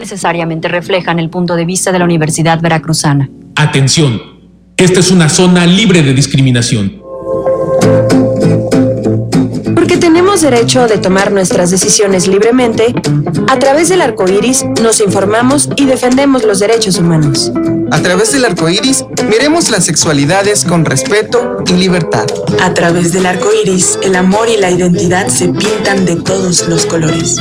necesariamente reflejan el punto de vista de la Universidad Veracruzana. Atención, esta es una zona libre de discriminación. Porque tenemos derecho de tomar nuestras decisiones libremente, a través del arco iris nos informamos y defendemos los derechos humanos. A través del arco iris miremos las sexualidades con respeto y libertad. A través del arco iris, el amor y la identidad se pintan de todos los colores.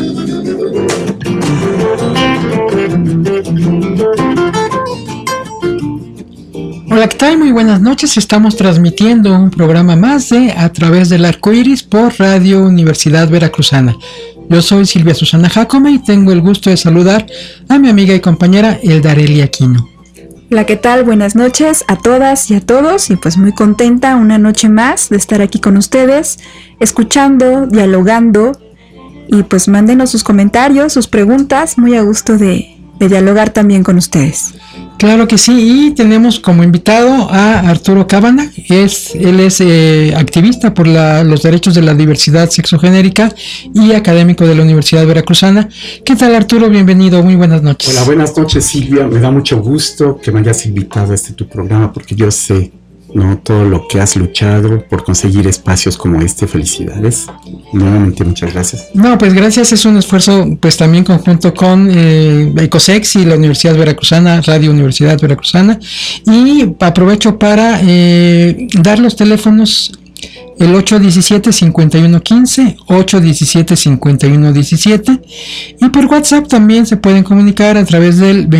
Hola, ¿qué tal? Muy buenas noches. Estamos transmitiendo un programa más de A través del arco iris por Radio Universidad Veracruzana. Yo soy Silvia Susana Jacome y tengo el gusto de saludar a mi amiga y compañera Eldarely Aquino. Hola, ¿qué tal? Buenas noches a todas y a todos, y pues muy contenta una noche más de estar aquí con ustedes, escuchando, dialogando, y pues mándenos sus comentarios, sus preguntas, muy a gusto de dialogar también con ustedes. Claro que sí, y tenemos como invitado a Arturo Cábana. Él es activista por los derechos de la diversidad sexogenérica y académico de la Universidad Veracruzana. ¿Qué tal, Arturo? Bienvenido, muy buenas noches. Hola, buenas noches, Silvia. Me da mucho gusto que me hayas invitado a tu programa, porque yo sé, ¿no?, todo lo que has luchado por conseguir espacios como este. Felicidades. Nuevamente, muchas gracias. No, pues gracias, es un esfuerzo pues también conjunto con Ecosex y la Universidad Veracruzana, Radio Universidad Veracruzana, y aprovecho para dar los teléfonos: el 817-5115, 817-5117, y por WhatsApp también se pueden comunicar a través del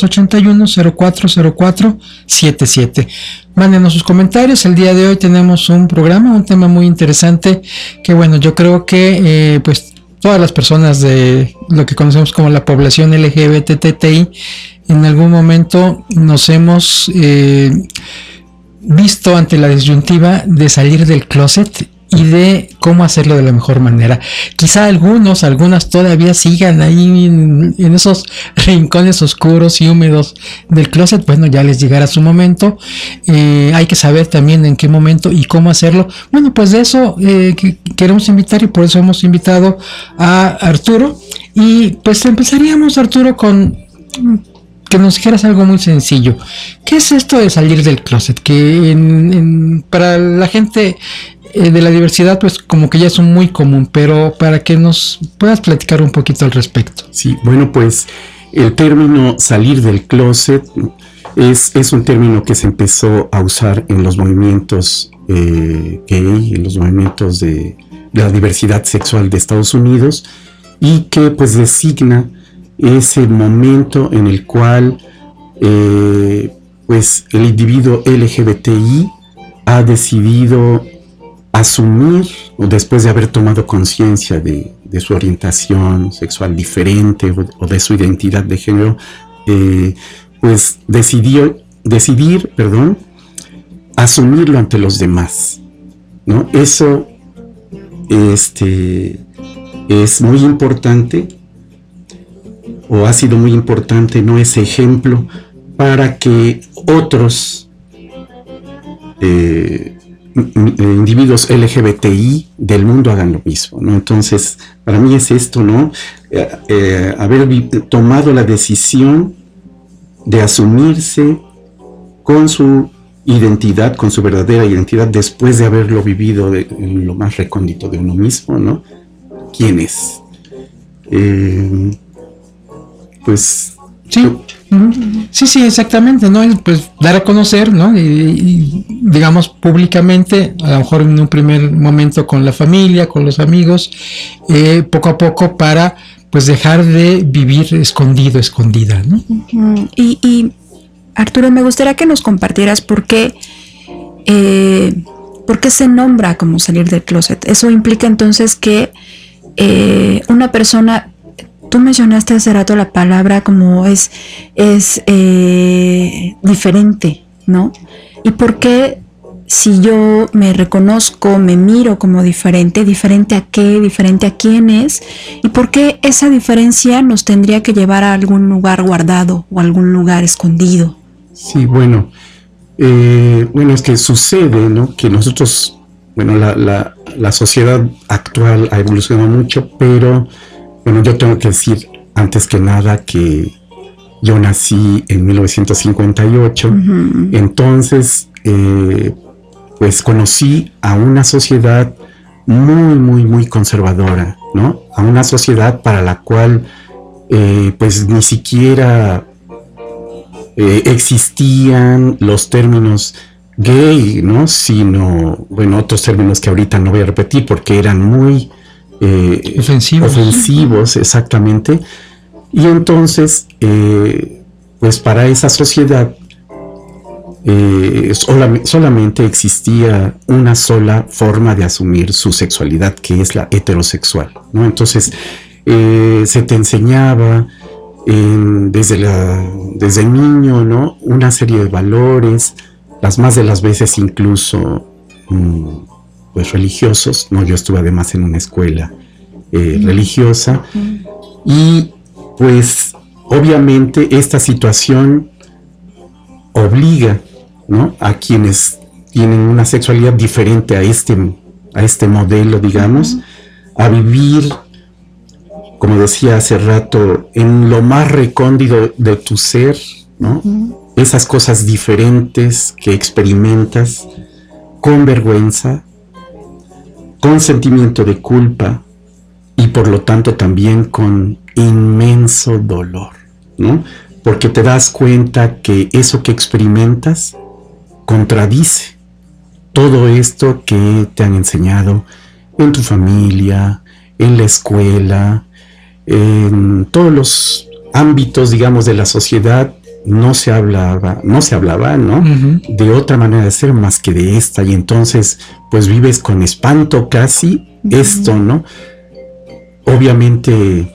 2281-040477. Mándenos sus comentarios. El día de hoy tenemos un tema muy interesante, que bueno, yo creo que pues todas las personas de lo que conocemos como la población LGBTTI en algún momento nos hemos visto ante la disyuntiva de salir del closet y de cómo hacerlo de la mejor manera. Quizá algunas todavía sigan ahí en esos rincones oscuros y húmedos del closet. Bueno, ya les llegará su momento. Hay que saber también en qué momento y cómo hacerlo. Bueno, pues de eso queremos invitar, y por eso hemos invitado a Arturo. Y pues empezaríamos, Arturo, con que nos dijeras algo muy sencillo. ¿Qué es esto de salir del closet? Que para la gente de la diversidad, pues como que ya es un muy común, pero para que nos puedas platicar un poquito al respecto. Sí, bueno, pues el término salir del closet es un término que se empezó a usar en los movimientos gay, en los movimientos de la diversidad sexual de Estados Unidos, y que pues designa ese momento en el cual pues el individuo LGBTI ha decidido asumir, o después de haber tomado conciencia de su orientación sexual diferente o de su identidad de género, pues decidir asumirlo ante los demás, ¿no? Eso es muy importante, o ha sido muy importante, ¿no?, ese ejemplo para que otros individuos LGBTI del mundo hagan lo mismo, ¿no? Entonces, para mí es esto, ¿no? Haber tomado la decisión de asumirse con su identidad, con su verdadera identidad, después de haberlo vivido en lo más recóndito de uno mismo, ¿no? ¿Quién es? Pues sí, sí, exactamente, ¿no? Pues dar a conocer, ¿no? Y digamos públicamente, a lo mejor en un primer momento con la familia, con los amigos, poco a poco, para pues dejar de vivir escondida, ¿no? Y Arturo, me gustaría que nos compartieras por qué se nombra como salir del closet. Eso implica entonces que una persona, tú mencionaste hace rato la palabra como es diferente, ¿no? ¿Y por qué, si yo me reconozco, me miro como diferente a qué, diferente a quién es? ¿Y por qué esa diferencia nos tendría que llevar a algún lugar guardado o algún lugar escondido? Sí, bueno, es que sucede, ¿no?, que nosotros, bueno, la sociedad actual ha evolucionado mucho, pero bueno, yo tengo que decir, antes que nada que yo nací en 1958, entonces pues conocí a una sociedad muy conservadora, ¿no? A una sociedad para la cual pues ni siquiera existían los términos gay, ¿no? Sino, bueno, otros términos que ahorita no voy a repetir porque eran muy ofensivos, exactamente. Y entonces, pues para esa sociedad solamente existía una sola forma de asumir su sexualidad, que es la heterosexual, ¿no? Entonces, se te enseñaba desde niño, ¿no? Una serie de valores, las más de las veces incluso pues religiosos, ¿no? Yo estuve además en una escuela religiosa y pues obviamente esta situación obliga, ¿no? A quienes tienen una sexualidad diferente a este modelo, digamos, a vivir, como decía hace rato, en lo más recóndito de tu ser, ¿no? Esas cosas diferentes que experimentas con vergüenza, con sentimiento de culpa y por lo tanto también con inmenso dolor, ¿no? Porque te das cuenta que eso que experimentas contradice todo esto que te han enseñado en tu familia, en la escuela, en todos los ámbitos, digamos, de la sociedad. No se hablaba, ¿no? De otra manera de ser más que de esta, y entonces pues vives con espanto casi esto, ¿no? Obviamente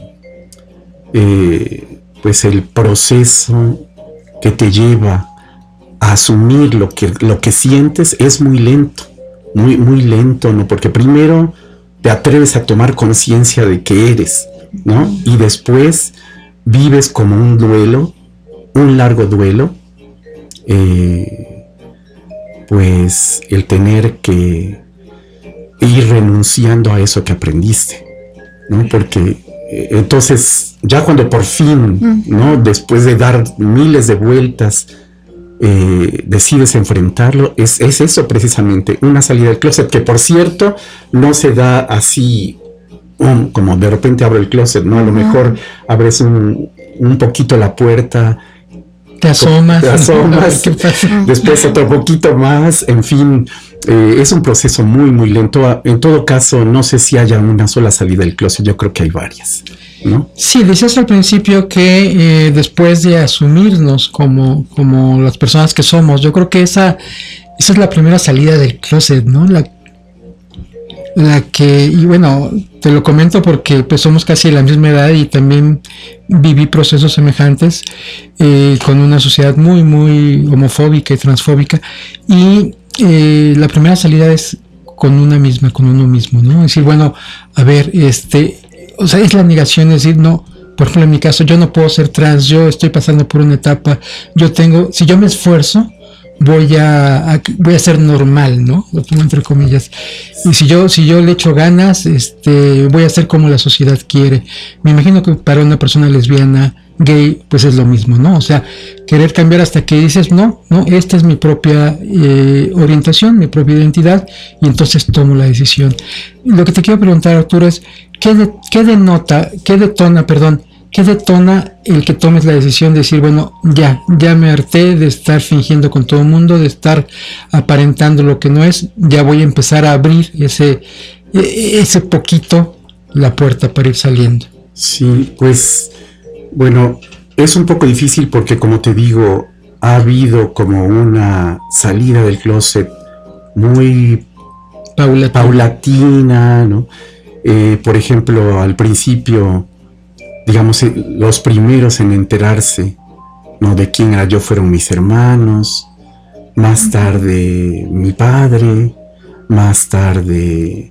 pues el proceso que te lleva a asumir lo que sientes es muy lento, muy lento, ¿no? Porque primero te atreves a tomar conciencia de que eres, ¿no? Y después vives como un duelo, un largo duelo, pues el tener que ir renunciando a eso que aprendiste, ¿no? Porque entonces ya cuando por fin, ¿no? Después de dar miles de vueltas, decides enfrentarlo, es eso precisamente, una salida del closet, que por cierto no se da así, como de repente abro el closet, ¿no? A lo mejor abres un poquito la puerta, te asomas, después otro poquito más, en fin, es un proceso muy lento. En todo caso, no sé si haya una sola salida del closet, yo creo que hay varias, ¿no? Sí, decías al principio que después de asumirnos como las personas que somos, yo creo que esa es la primera salida del closet, ¿no? La que, y bueno, te lo comento porque pues somos casi de la misma edad y también viví procesos semejantes con una sociedad muy homofóbica y transfóbica, y la primera salida es con uno mismo, ¿no? Es decir, bueno, a ver, o sea, es la negación, es decir, no, por ejemplo en mi caso, yo no puedo ser trans, yo estoy pasando por una etapa, si yo me esfuerzo, voy a ser normal, ¿no? Lo pongo entre comillas. Y si yo le echo ganas, voy a ser como la sociedad quiere. Me imagino que para una persona lesbiana, gay, pues es lo mismo, ¿no? O sea, querer cambiar hasta que dices, no, esta es mi propia orientación, mi propia identidad, y entonces tomo la decisión. Lo que te quiero preguntar, Arturo, es ¿qué detona el que tomes la decisión de decir, bueno, ya me harté de estar fingiendo con todo el mundo, de estar aparentando lo que no es, ya voy a empezar a abrir ese poquito la puerta para ir saliendo? Sí, pues, bueno, es un poco difícil porque, como te digo, ha habido como una salida del closet muy paulatina, ¿no? Por ejemplo, al principio, digamos, los primeros en enterarse, ¿no? De quién era yo fueron mis hermanos, más tarde mi padre, más tarde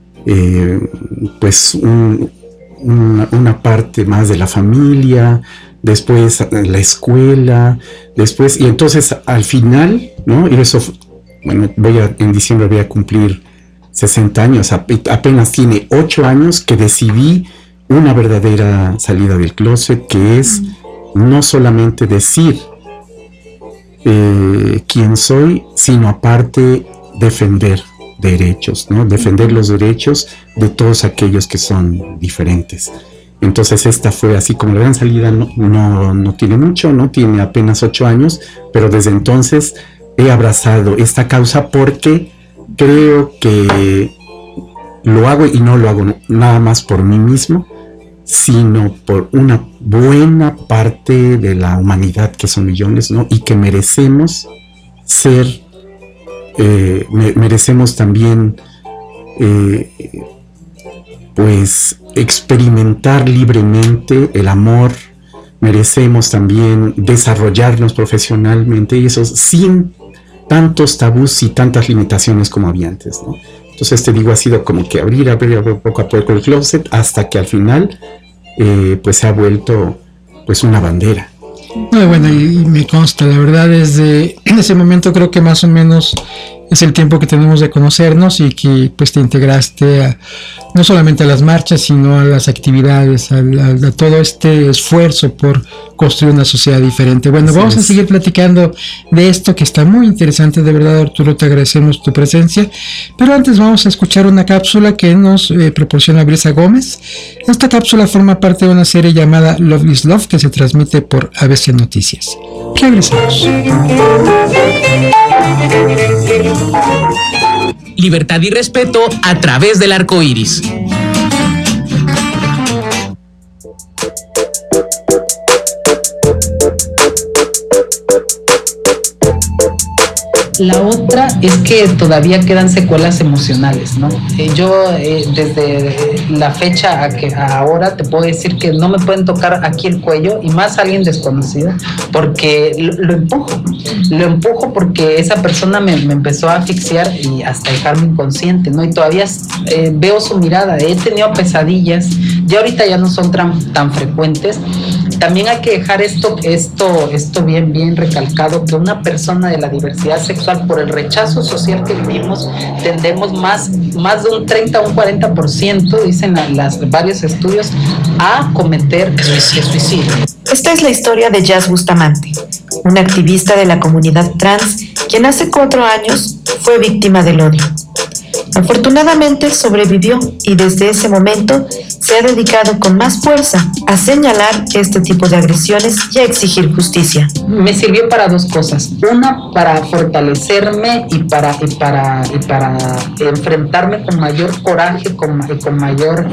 pues una parte más de la familia, después la escuela, después, y entonces al final, ¿no? Y eso, bueno, en diciembre voy a cumplir 60 años, apenas tiene 8 años que decidí una verdadera salida del closet, que es no solamente decir quién soy, sino aparte defender derechos, ¿no? Defender los derechos de todos aquellos que son diferentes. Entonces esta fue así como la gran salida, no tiene mucho, no tiene apenas 8 años, pero desde entonces he abrazado esta causa porque creo que lo hago y no lo hago nada más por mí mismo, sino por una buena parte de la humanidad, que son millones, ¿no? Y que merecemos ser, merecemos también, pues, experimentar libremente el amor, merecemos también desarrollarnos profesionalmente, y eso sin tantos tabús y tantas limitaciones como había antes, ¿no? Entonces te digo, ha sido como que abrir poco a poco el closet hasta que al final pues se ha vuelto pues una bandera. Muy bueno, y me consta, la verdad, desde ese momento creo que más o menos es el tiempo que tenemos de conocernos, y que pues te integraste no solamente a las marchas, sino a las actividades, a todo este esfuerzo por construir una sociedad diferente. Bueno, Así vamos a es. seguir platicando de esto que está muy interesante, de verdad, Arturo, te agradecemos tu presencia, pero antes vamos a escuchar una cápsula que nos proporciona Brisa Gómez. Esta cápsula forma parte de una serie llamada Love is Love, que se transmite por ABC Noticias. Regresamos. Libertad y respeto a través del arco iris. La otra es que todavía quedan secuelas emocionales, ¿no? Yo desde la fecha a ahora te puedo decir que no me pueden tocar aquí el cuello, y más alguien desconocido, porque lo empujo porque esa persona me empezó a asfixiar y hasta dejarme inconsciente, ¿no? Y todavía veo su mirada, he tenido pesadillas, ya ahorita ya no son tan frecuentes. También hay que dejar esto bien recalcado, que una persona de la diversidad sexual, por el rechazo social que vivimos, tendemos más de un 30 o un 40%, dicen varios estudios, a cometer suicidio. Esta es la historia de Jazz Bustamante, una activista de la comunidad trans, quien hace 4 años fue víctima del odio. Afortunadamente sobrevivió, y desde ese momento se ha dedicado con más fuerza a señalar este tipo de agresiones y a exigir justicia. Me sirvió para 2 cosas. Una, para fortalecerme y para enfrentarme con mayor coraje, con mayor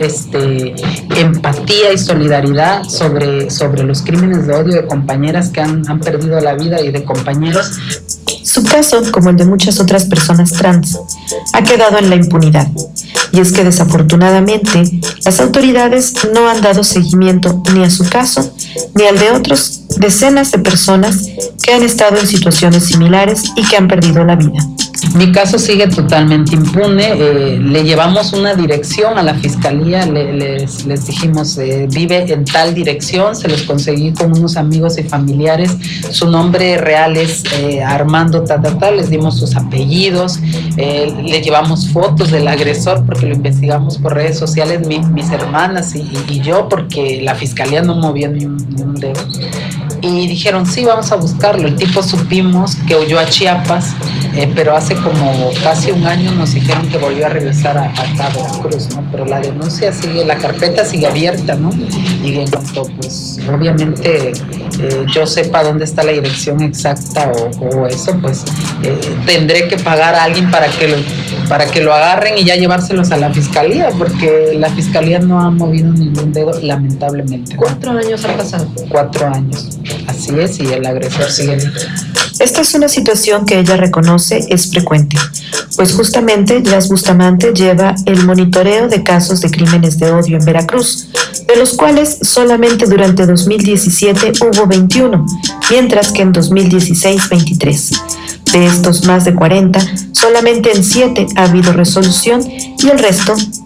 empatía y solidaridad sobre los crímenes de odio de compañeras que han perdido la vida, y de compañeros. Su caso, como el de muchas otras personas trans, ha quedado en la impunidad. Y es que desafortunadamente las autoridades no han dado seguimiento ni a su caso ni al de otros decenas de personas que han estado en situaciones similares y que han perdido la vida. Mi caso sigue totalmente impune. Le llevamos una dirección a la fiscalía, les dijimos vive en tal dirección, se los conseguí con unos amigos y familiares. Su nombre real es Armando les dimos sus apellidos, le llevamos fotos del agresor porque lo investigamos por redes sociales, mis hermanas y yo, porque la fiscalía no movía ni un dedo. Y dijeron, sí, vamos a buscarlo. El tipo supimos que huyó a Chiapas, pero hace como casi un año nos dijeron que volvió a regresar a Veracruz, ¿no? Pero la denuncia sigue, la carpeta sigue abierta, ¿no? Y en cuanto, pues, obviamente, yo sepa dónde está la dirección exacta o eso, pues, tendré que pagar a alguien para que lo agarren y ya llevárselos a la fiscalía, porque la fiscalía no ha movido ningún dedo, lamentablemente. 4 años han pasado. 4 años. Así es, y el agresor sigue. Esta es una situación que ella reconoce es frecuente, pues justamente Jazz Bustamante lleva el monitoreo de casos de crímenes de odio en Veracruz, de los cuales solamente durante 2017 hubo 21, mientras que en 2016 23. De estos más de 40, solamente en 7 ha habido resolución y el resto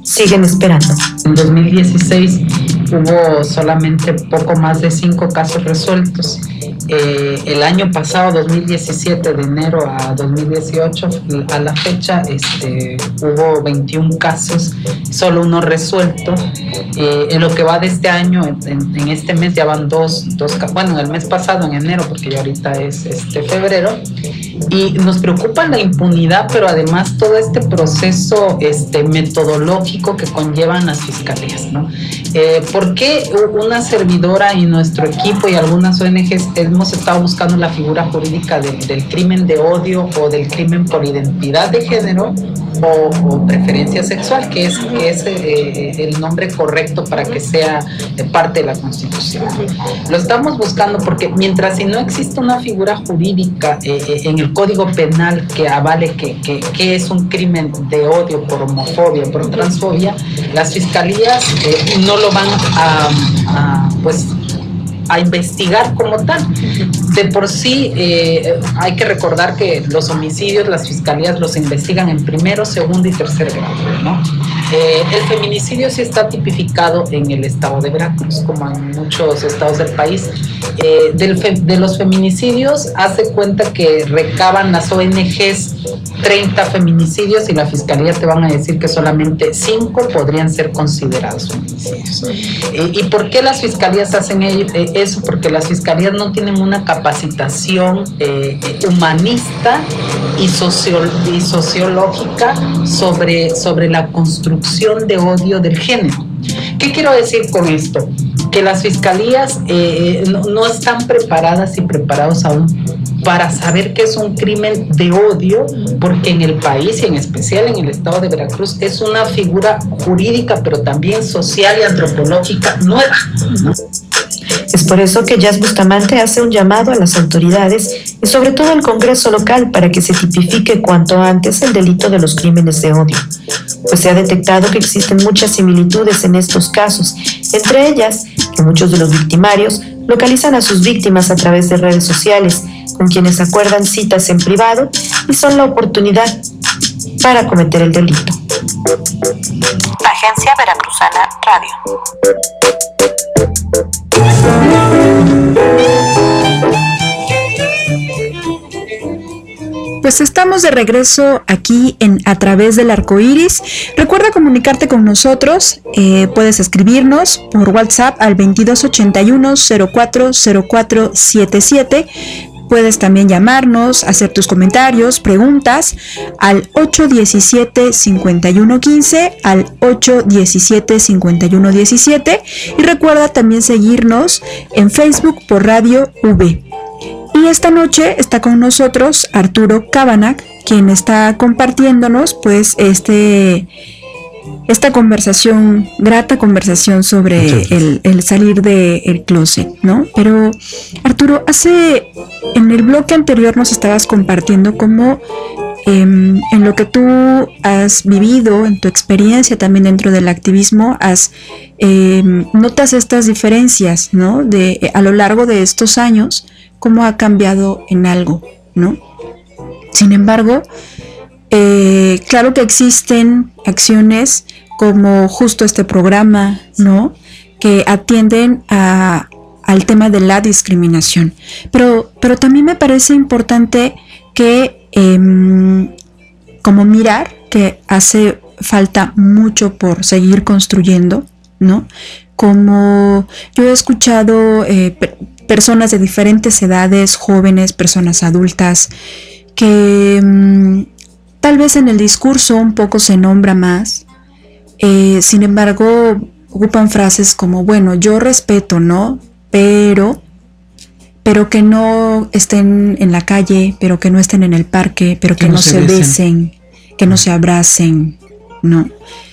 siguen esperando. En 2016 hubo solamente poco más de 5 casos resueltos. El año pasado, 2017, de enero a 2018, a la fecha, hubo 21 casos, solo uno resuelto. En lo que va de este año, en este mes ya van dos, bueno, el mes pasado, en enero, porque ya ahorita es febrero, y nos preocupa la impunidad, pero además todo este proceso metodológico que conllevan las fiscalías, ¿no? ¿Por qué una servidora y nuestro equipo y algunas ONGs hemos estado buscando la figura jurídica del crimen de odio o del crimen por identidad de género o preferencia sexual, que es el nombre correcto para que sea parte de la Constitución? Lo estamos buscando porque mientras si no existe una figura jurídica en el Código Penal que avale que es un crimen de odio por homofobia, por transfobia, las fiscalías no lo van a investigar como tal. De por sí hay que recordar que los homicidios las fiscalías los investigan en primero, segundo y tercer grado, ¿no? El feminicidio sí está tipificado en el estado de Veracruz, como en muchos estados del país. De los feminicidios, hace cuenta que recaban las ONGs 30 feminicidios y la fiscalía te van a decir que solamente 5 podrían ser considerados feminicidios. ¿Y por qué las fiscalías hacen eso? Porque las fiscalías no tienen una capacitación humanista y sociológica sobre la construcción de odio del género. ¿Qué quiero decir con esto? Que las fiscalías no están preparadas y preparados aún para saber qué es un crimen de odio, porque en el país y en especial en el estado de Veracruz es una figura jurídica, pero también social y antropológica nueva, ¿no? Es por eso que Jazz Bustamante hace un llamado a las autoridades y sobre todo al Congreso local para que se tipifique cuanto antes el delito de los crímenes de odio, pues se ha detectado que existen muchas similitudes en estos casos, entre ellas que muchos de los victimarios localizan a sus víctimas a través de redes sociales, con quienes acuerdan citas en privado y son la oportunidad para cometer el delito. Agencia Veracruzana Radio. Pues estamos de regreso aquí en A Través del Arco Iris. Recuerda comunicarte con nosotros. Puedes escribirnos por WhatsApp al 2281-040477. Puedes también llamarnos, hacer tus comentarios, preguntas al 817-5115, al 817-5117. Y recuerda también seguirnos en Facebook por Radio V. Y esta noche está con nosotros Arturo Cabanach, quien está compartiéndonos pues esta conversación, grata conversación sobre el salir del closet, ¿no? Pero Arturo, en el bloque anterior nos estabas compartiendo cómo en lo que tú has vivido, en tu experiencia también dentro del activismo, notas estas diferencias, ¿no? A lo largo de estos años, cómo ha cambiado en algo, ¿no? Sin embargo, claro que existen acciones como justo este programa, ¿no? Que atienden al tema de la discriminación. Pero también me parece importante que como mirar que hace falta mucho por seguir construyendo, ¿no? Como yo he escuchado personas de diferentes edades, jóvenes, personas adultas, que tal vez en el discurso un poco se nombra más, sin embargo ocupan frases como, bueno, yo respeto, ¿no? Pero que no estén en la calle, pero que no estén en el parque, pero que no se besen, que no se abracen, ¿no?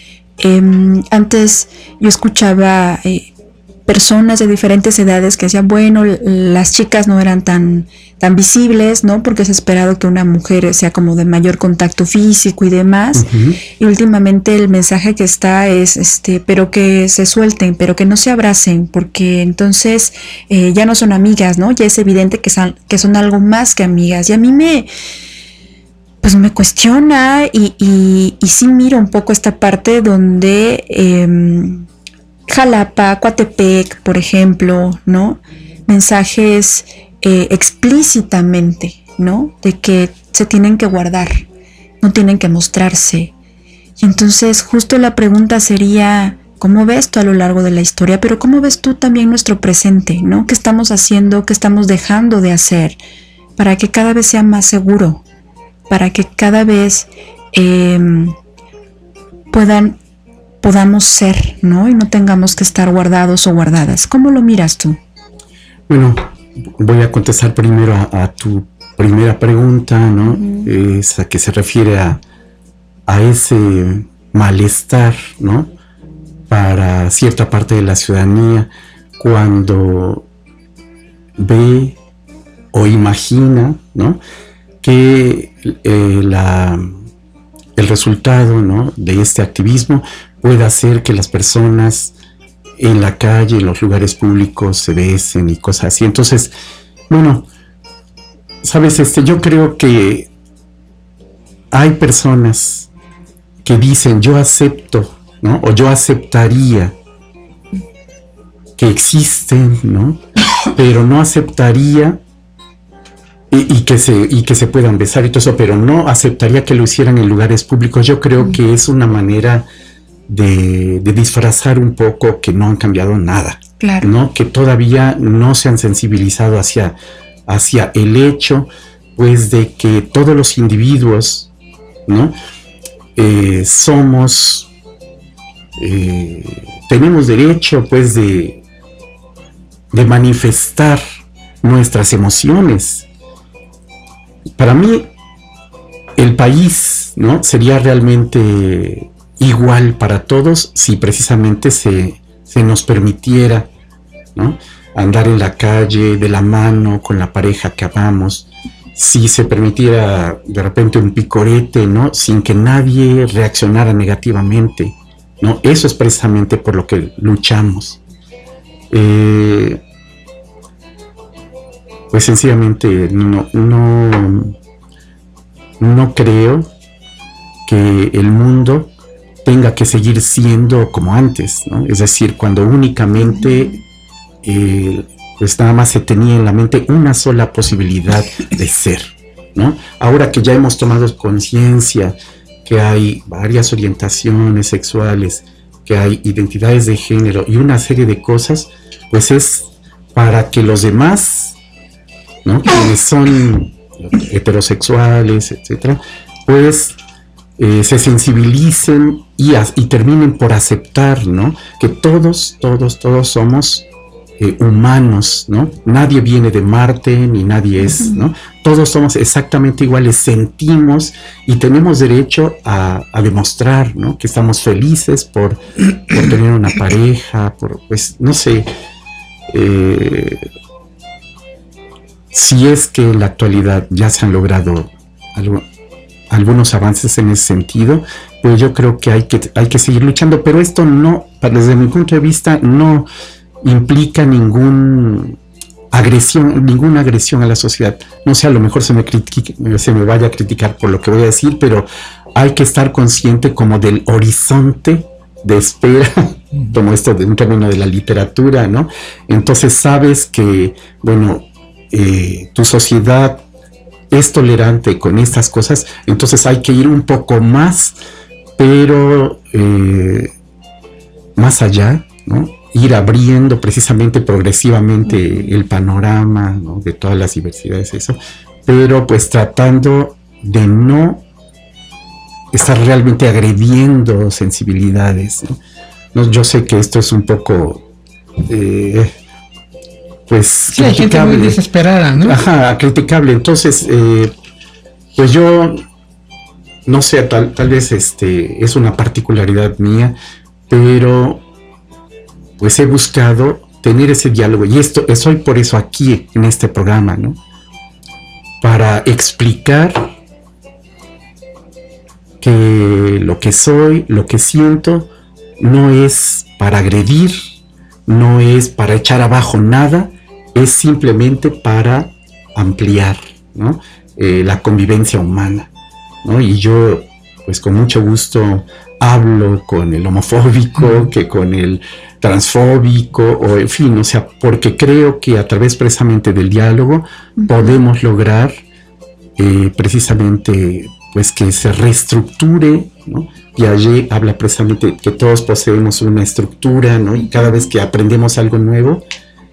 Antes yo escuchaba personas de diferentes edades que decían, bueno, las chicas no eran tan visibles, ¿no? Porque es esperado que una mujer sea como de mayor contacto físico y demás. Uh-huh. Y últimamente el mensaje que está es, pero que se suelten, pero que no se abracen, porque entonces ya no son amigas, ¿no? Ya es evidente que son algo más que amigas. Y a mí pues me cuestiona y sí miro un poco esta parte donde Jalapa, Coatepec, por ejemplo, ¿no? Mensajes explícitamente, ¿no? De que se tienen que guardar, no tienen que mostrarse. Y entonces justo la pregunta sería, ¿cómo ves tú a lo largo de la historia? Pero ¿cómo ves tú también nuestro presente, ¿no? ¿Qué estamos haciendo? ¿Qué estamos dejando de hacer? Para que cada vez sea más seguro, para que cada vez podamos ser, ¿no? Y no tengamos que estar guardados o guardadas. ¿Cómo lo miras tú? Bueno, voy a contestar primero a tu primera pregunta, ¿no? Esa que se refiere a ese malestar, ¿no? Para cierta parte de la ciudadanía cuando ve o imagina, ¿no? Que el resultado, ¿no? De este activismo puede hacer que las personas en la calle, en los lugares públicos se besen y cosas así. Entonces, bueno, sabes, yo creo que hay personas que dicen yo acepto, ¿no? O yo aceptaría que existen, ¿no? Pero no aceptaría y que se puedan besar y todo eso, pero no aceptaría que lo hicieran en lugares públicos. Yo creo que es una manera de disfrazar un poco que no han cambiado nada, claro, ¿no? Que todavía no se han sensibilizado hacia el hecho, pues, de que todos los individuos, ¿no? Tenemos derecho, pues, de manifestar nuestras emociones. Para mí, el país, ¿no? Sería realmente igual para todos si precisamente se nos permitiera, ¿no? Andar en la calle de la mano con la pareja que amamos, si se permitiera de repente un picorete, ¿no? Sin que nadie reaccionara negativamente, ¿no? Eso es precisamente por lo que luchamos. Pues sencillamente no creo que el mundo tenga que seguir siendo como antes, ¿no? Es decir, cuando únicamente pues nada más se tenía en la mente una sola posibilidad de ser, ¿no? Ahora que ya hemos tomado conciencia que hay varias orientaciones sexuales, que hay identidades de género y una serie de cosas, pues es para que los demás, ¿no? Quienes son heterosexuales, etcétera, pues se sensibilicen y terminen por aceptar, ¿no? Que todos somos humanos, ¿no? Nadie viene de Marte, ni nadie es, ¿no? Todos somos exactamente iguales, sentimos y tenemos derecho a demostrar, ¿no? Que estamos felices por tener una pareja, pues, no sé, si es que en la actualidad ya se han logrado algunos avances en ese sentido, pues yo creo que hay que seguir luchando, pero esto no, desde mi punto de vista, no implica ninguna agresión a la sociedad. No sé, a lo mejor se me vaya a criticar por lo que voy a decir, pero hay que estar consciente como del horizonte de espera, como esto de un término de la literatura, ¿no? Entonces sabes que, bueno, tu sociedad es tolerante con estas cosas, entonces hay que ir un poco más, pero más allá, ¿no? Ir abriendo precisamente progresivamente el panorama, ¿no? De todas las diversidades, eso, pero pues tratando de no estar realmente agrediendo sensibilidades, ¿no? Yo sé que esto es un poco pues sí, hay gente muy desesperada, ¿no? Ajá, criticable. Entonces, pues yo no sé, tal vez es una particularidad mía, pero pues he buscado tener ese diálogo y estoy por eso aquí en este programa, ¿no? Para explicar que lo que soy, lo que siento, no es para agredir, no es para echar abajo nada, es simplemente para ampliar, ¿no? La convivencia humana. ¿no? Y yo, pues con mucho gusto hablo con el homofóbico, que con el transfóbico, o en fin, o sea, porque creo que a través precisamente del diálogo podemos lograr precisamente pues que se reestructure, ¿no? Piaget habla precisamente que todos poseemos una estructura, ¿no? Y cada vez que aprendemos algo nuevo,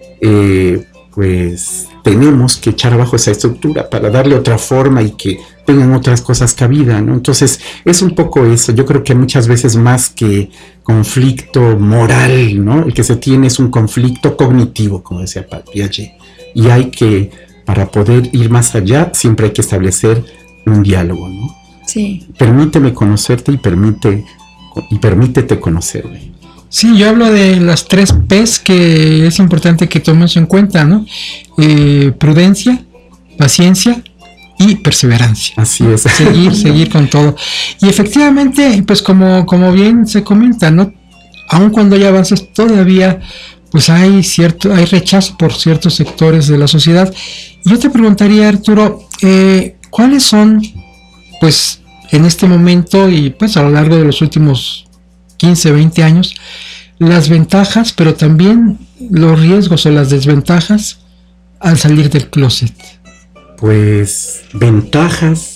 pues tenemos que echar abajo esa estructura para darle otra forma y que tengan otras cosas cabida, ¿no? Entonces es un poco eso. Yo creo que muchas veces más que conflicto moral, ¿no? El que se tiene es un conflicto cognitivo, como decía Piaget, y hay que, para poder ir más allá, siempre hay que establecer un diálogo, ¿no? Sí. Permíteme conocerte y permítete conocerme. Sí, yo hablo de las 3 P's que es importante que tomemos en cuenta, ¿no? Prudencia, paciencia y perseverancia. Así es. Seguir con todo. Y efectivamente, pues como bien se comenta, ¿no? Aun cuando hay avances, todavía pues hay rechazo por ciertos sectores de la sociedad. Y yo te preguntaría, Arturo, ¿cuáles son, pues, en este momento y pues a lo largo de los últimos 15, 20 años, las ventajas, pero también los riesgos o las desventajas al salir del closet? Pues ventajas,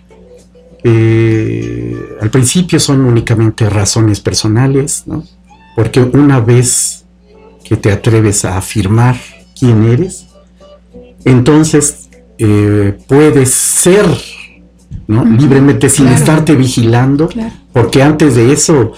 al principio son únicamente razones personales, ¿no? Porque una vez que te atreves a afirmar quién eres, entonces puedes ser, ¿no? Libremente, sin estarte vigilando, porque antes de eso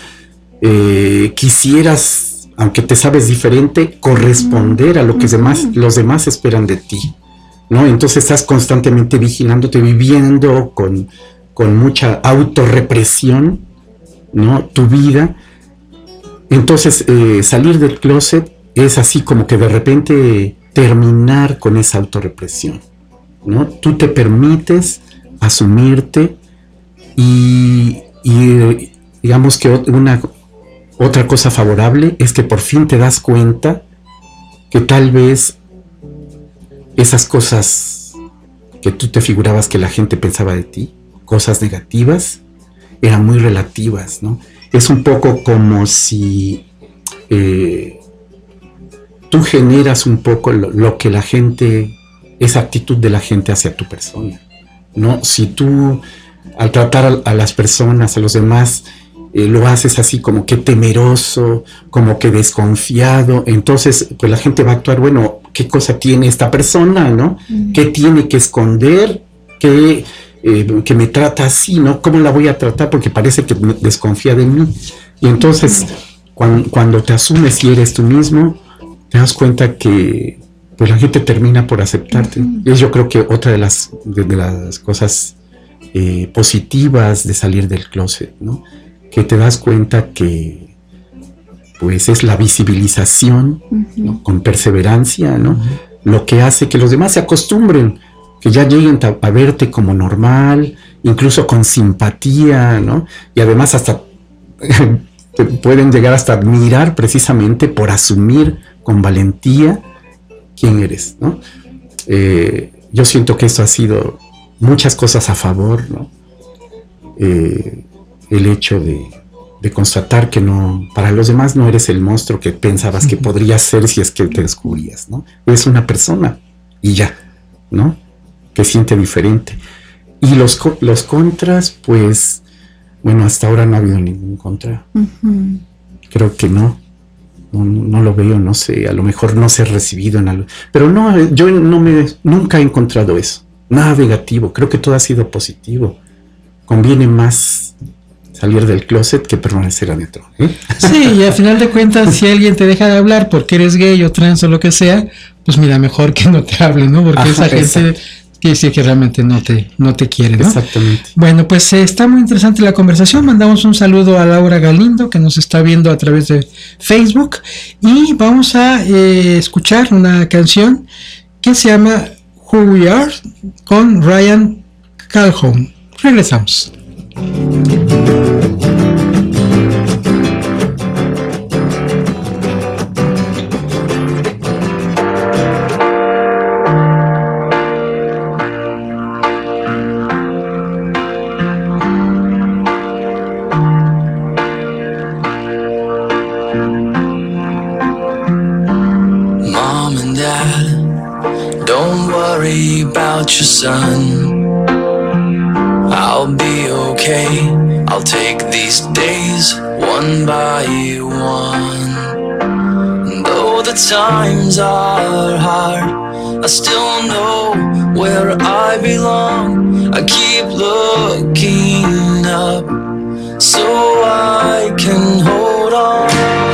quisieras, aunque te sabes diferente, corresponder a lo que los demás esperan de ti, ¿no? Entonces estás constantemente vigilándote, viviendo con mucha autorrepresión, ¿no? Tu vida. Entonces salir del closet es así como que de repente terminar con esa autorrepresión, ¿no? Tú te permites asumirte y digamos que otra cosa favorable es que por fin te das cuenta que tal vez esas cosas que tú te figurabas que la gente pensaba de ti, cosas negativas, eran muy relativas, ¿no? Es un poco como si tú generas un poco lo que la gente, esa actitud de la gente hacia tu persona, ¿no? Si tú al tratar a las personas, a los demás, lo haces así como que temeroso, como que desconfiado, entonces pues la gente va a actuar, bueno, ¿qué cosa tiene esta persona, no? ¿Qué tiene que esconder? ¿Qué que me trata así, ¿no? ¿Cómo la voy a tratar? Porque parece que desconfía de mí. Y entonces, cuando te asumes y eres tú mismo, te das cuenta que pues la gente termina por aceptarte. Y yo creo que otra de las cosas positivas de salir del closet, ¿no? Que te das cuenta que pues es la visibilización, ¿no? Con perseverancia, ¿no? Lo que hace que los demás se acostumbren, que ya lleguen a verte como normal, incluso con simpatía, ¿no? Y además hasta te pueden llegar hasta admirar precisamente por asumir con valentía quién eres, ¿no? Yo siento que esto ha sido muchas cosas a favor, ¿no? El hecho de constatar que no, para los demás no eres el monstruo que pensabas que podrías ser si es que te descubrías, ¿no? Eres una persona y ya, ¿no? Que siente diferente. Y los contras, pues, bueno, hasta ahora no ha habido ningún contra. Creo que no lo veo, no sé, a lo mejor no se ha recibido en algo, pero no, yo nunca he encontrado eso, nada negativo, creo que todo ha sido positivo. Conviene más salir del closet que permanecer adentro, ¿eh? Sí, y al final de cuentas, si alguien te deja de hablar porque eres gay o trans o lo que sea, pues mira, mejor que no te hable, ¿no? Porque esa gente quiere decir que realmente no te quiere, ¿no? Exactamente. Bueno, pues está muy interesante la conversación. Mandamos un saludo a Laura Galindo, que nos está viendo a través de Facebook, y vamos a escuchar una canción que se llama Who We Are con Ryan Calhoun. Regresamos. Don't worry about your son. I'll be okay. I'll take these days one by one. Though the times are hard, I still know where I belong. I keep looking up so I can hold on.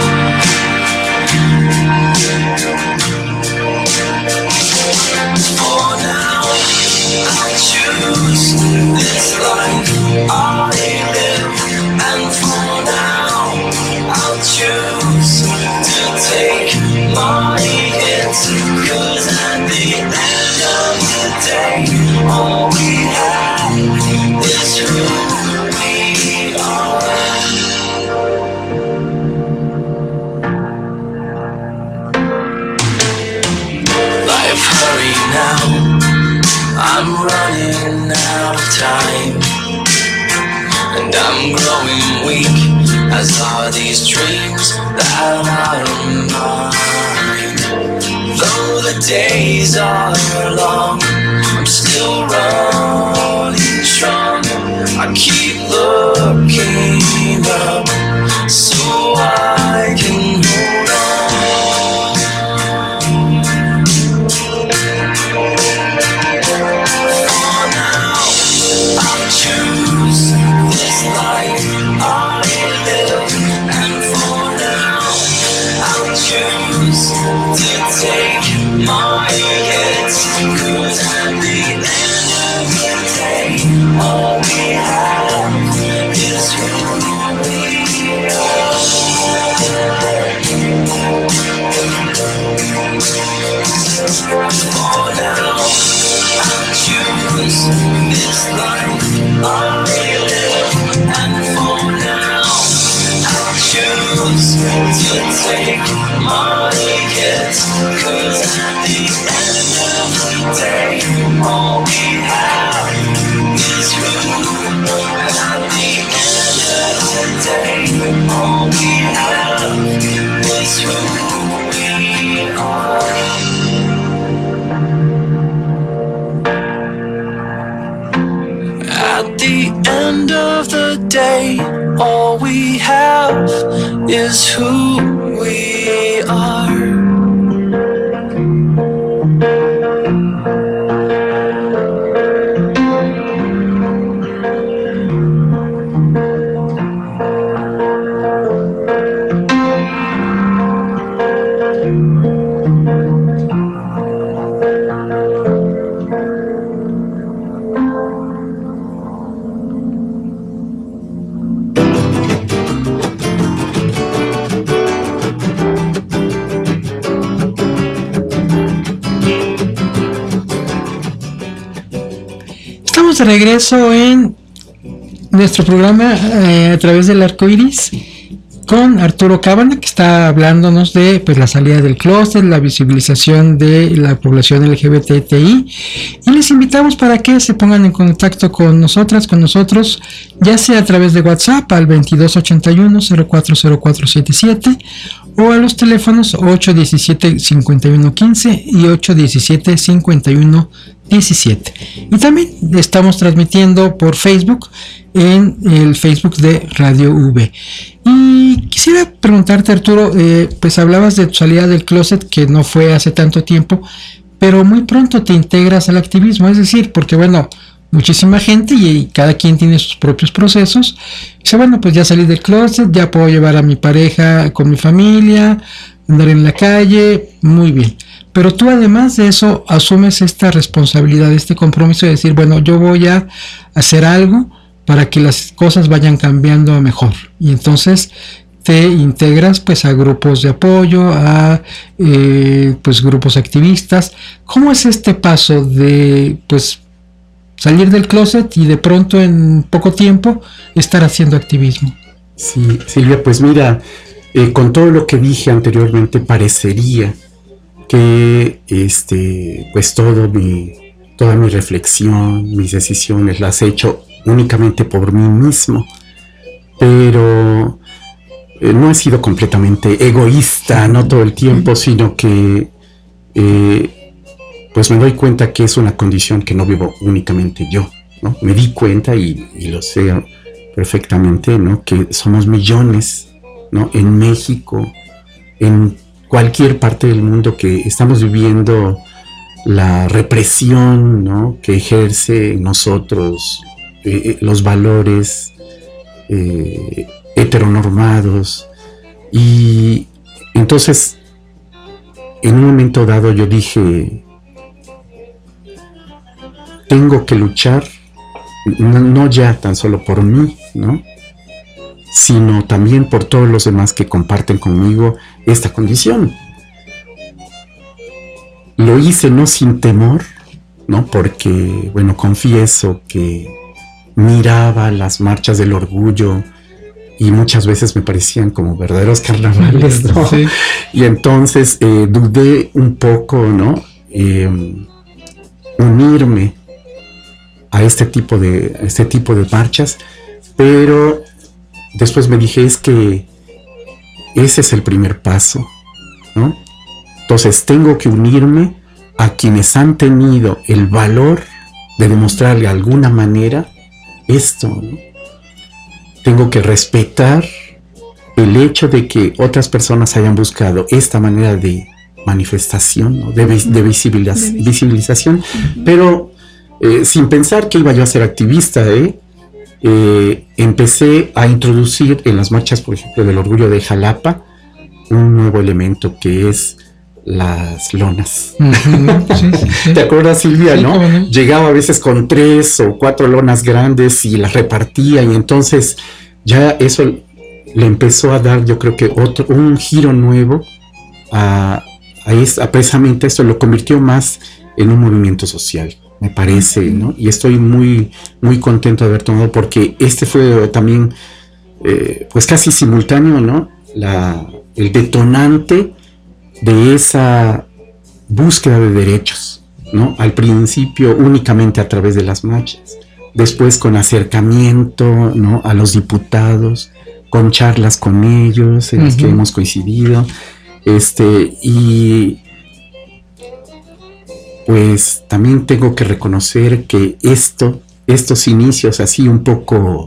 For now, I choose this life I live, and for now, I'll choose to take my hits, 'cause at the end of the day, all we have is who we are. Life, hurry now, I'm running out of time, and I'm growing weak, as are these dreams that are mine. Though the days are long, I'm still running strong. I keep looking up so I can hold on. For now, I'll choose this life I live, and for now, I'll choose to take my hits, 'cause at the end of the day, all we have is who we are. For now, I'll choose this life I live, and for now, I'll choose to take my hits, 'cause at the end of the day, all we have is who. At the end of the day, all we have is who we are. At the end of the day, all we have is who we are. Estamos de regreso en nuestro programa a través del arco iris con Arturo Cábana, que está hablándonos de pues la salida del clóset, la visibilización de la población LGBTI, y les invitamos para que se pongan en contacto con nosotros, ya sea a través de WhatsApp al 2281-040477 o a los teléfonos 817-5115 y 817-5117. Y también estamos transmitiendo por Facebook en el Facebook de Radio V. Y quisiera preguntarte, Arturo, pues hablabas de tu salida del closet, que no fue hace tanto tiempo, pero muy pronto te integras al activismo, es decir, porque bueno, muchísima gente y cada quien tiene sus propios procesos. Dice, bueno, pues ya salí del closet, ya puedo llevar a mi pareja con mi familia, andar en la calle, muy bien. Pero tú además de eso asumes esta responsabilidad, este compromiso de decir, bueno, yo voy a hacer algo para que las cosas vayan cambiando mejor. Y entonces te integras pues a grupos de apoyo, a pues grupos activistas. ¿Cómo es este paso de pues salir del closet y de pronto en poco tiempo estar haciendo activismo? Sí, Silvia, pues mira, con todo lo que dije anteriormente parecería que pues toda mi reflexión, mis decisiones las he hecho únicamente por mí mismo, pero no he sido completamente egoísta, no todo el tiempo, sino que pues me doy cuenta que es una condición que no vivo únicamente yo, ¿no? Me di cuenta y lo sé perfectamente, ¿no? Que somos millones, ¿no? En México, en cualquier parte del mundo, que estamos viviendo la represión, ¿no? Que ejerce en nosotros los valores heteronormados. Y entonces, en un momento dado yo dije, tengo que luchar, no ya tan solo por mí, ¿no? Sino también por todos los demás que comparten conmigo esta condición. Lo hice no sin temor, ¿no? Porque, bueno, confieso que miraba las marchas del orgullo y muchas veces me parecían como verdaderos carnavales, ¿no? Sí. Y entonces dudé un poco, ¿no? Unirme a este tipo de marchas, pero después me dije, es que ese es el primer paso, ¿no? Entonces tengo que unirme a quienes han tenido el valor de demostrarle de alguna manera esto, ¿no? Tengo que respetar el hecho de que otras personas hayan buscado esta manera de manifestación, ¿no? de visibilización, pero sin pensar que iba yo a ser activista, empecé a introducir en las marchas, por ejemplo, del orgullo de Jalapa, un nuevo elemento que es las lonas. Sí. ¿Te acuerdas, Silvia? Sí, ¿no? Llegaba a veces con 3 o 4 lonas grandes y las repartía, y entonces ya eso le empezó a dar, yo creo que un giro nuevo a precisamente esto, lo convirtió más en un movimiento social, me parece, ¿no? Y estoy muy, muy contento de haber tomado, porque este fue también, pues casi simultáneo, ¿no? El detonante de esa búsqueda de derechos, ¿no? Al principio únicamente a través de las marchas, después con acercamiento, ¿no? A los diputados, con charlas con ellos en las que hemos coincidido, y pues también tengo que reconocer que estos inicios así un poco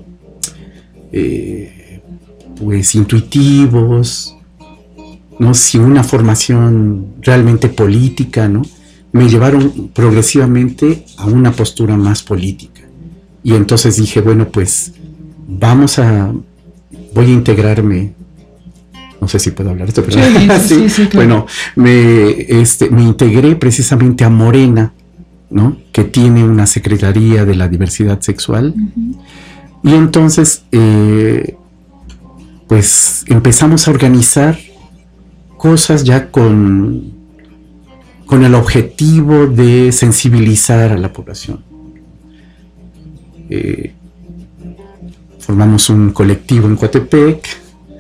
pues intuitivos, ¿no? Sin una formación realmente política, ¿no? Me llevaron progresivamente a una postura más política. Y entonces dije, bueno, pues voy a integrarme. No sé si puedo hablar esto, pero sí, claro. Bueno, me integré precisamente a Morena, ¿no? Que tiene una Secretaría de la Diversidad Sexual. Y entonces, pues empezamos a organizar cosas ya con el objetivo de sensibilizar a la población. Formamos un colectivo en Coatepec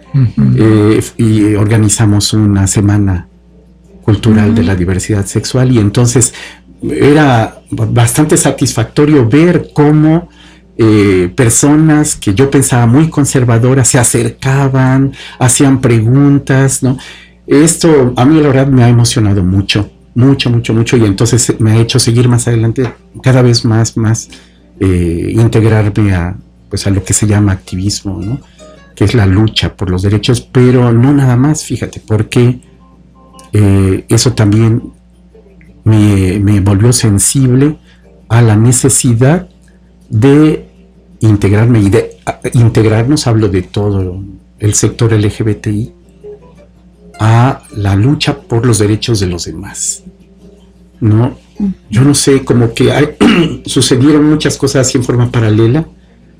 y organizamos una semana cultural de la diversidad sexual, y entonces era bastante satisfactorio ver cómo personas que yo pensaba muy conservadoras se acercaban, hacían preguntas, ¿no? Esto a mí la verdad me ha emocionado mucho, y entonces me ha hecho seguir más adelante, cada vez más integrarme a lo que se llama activismo, ¿no? Que es la lucha por los derechos, pero no nada más, fíjate, porque eso también me volvió sensible a la necesidad de integrarme, y de integrarnos, hablo de todo el sector LGBTI, a la lucha por los derechos de los demás, ¿no? Yo no sé, como que sucedieron muchas cosas así en forma paralela.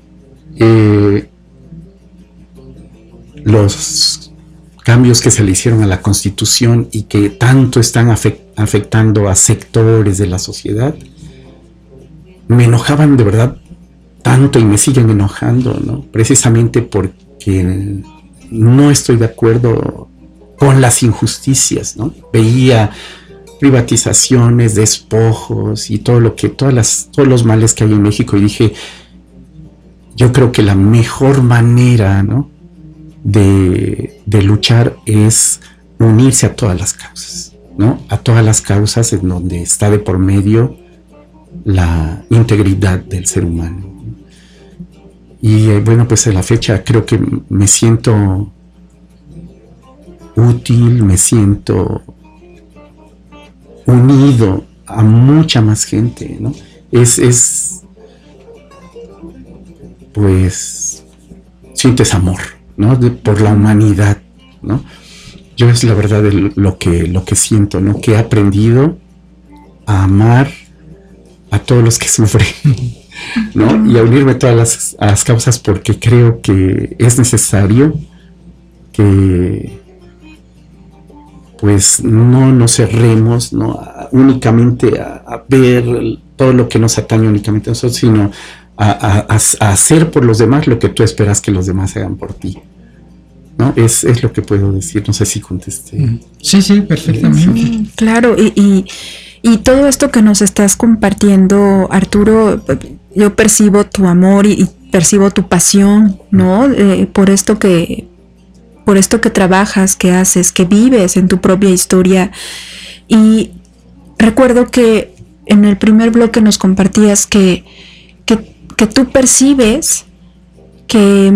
Los cambios que se le hicieron a la Constitución y que tanto están afectando a sectores de la sociedad, me enojaban de verdad tanto, y me siguen enojando, ¿no? Precisamente porque no estoy de acuerdo con las injusticias, ¿no? Veía privatizaciones, despojos y todos los males que hay en México, y dije, yo creo que la mejor manera, ¿no? de luchar es unirse a todas las causas, ¿no? A todas las causas en donde está de por medio la integridad del ser humano. Y bueno, pues a la fecha creo que me siento útil, me siento unido a mucha más gente, ¿no? Pues sientes amor, ¿no? Por la humanidad, ¿no? Yo es la verdad lo que siento, ¿no? Que he aprendido a amar a todos los que sufren, ¿no? Y a unirme a todas las causas, porque creo que es necesario que pues no nos cerremos, ¿no? Únicamente a ver todo lo que nos atañe únicamente a nosotros, sino a hacer por los demás lo que tú esperas que los demás hagan por ti, ¿no? Es lo que puedo decir. No sé si contesté. Sí, perfectamente. Sí, claro, y todo esto que nos estás compartiendo, Arturo, yo percibo tu amor y percibo tu pasión, ¿no? Por esto que trabajas, que haces, que vives en tu propia historia. Y recuerdo que en el primer bloque nos compartías que tú percibes que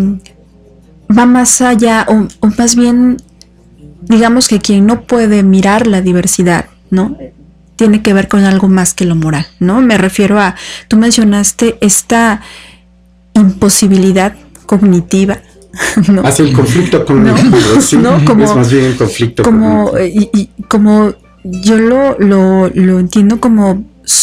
va más allá, o más bien, digamos que quien no puede mirar la diversidad, ¿no? Tiene que ver con algo más que lo moral, ¿no? Me refiero a, tú mencionaste esta imposibilidad cognitiva, ¿no? Hacia el conflicto cognitivo, ¿no? Sí, ¿no? Como, es más bien el conflicto cognitivo. Y como yo lo entiendo como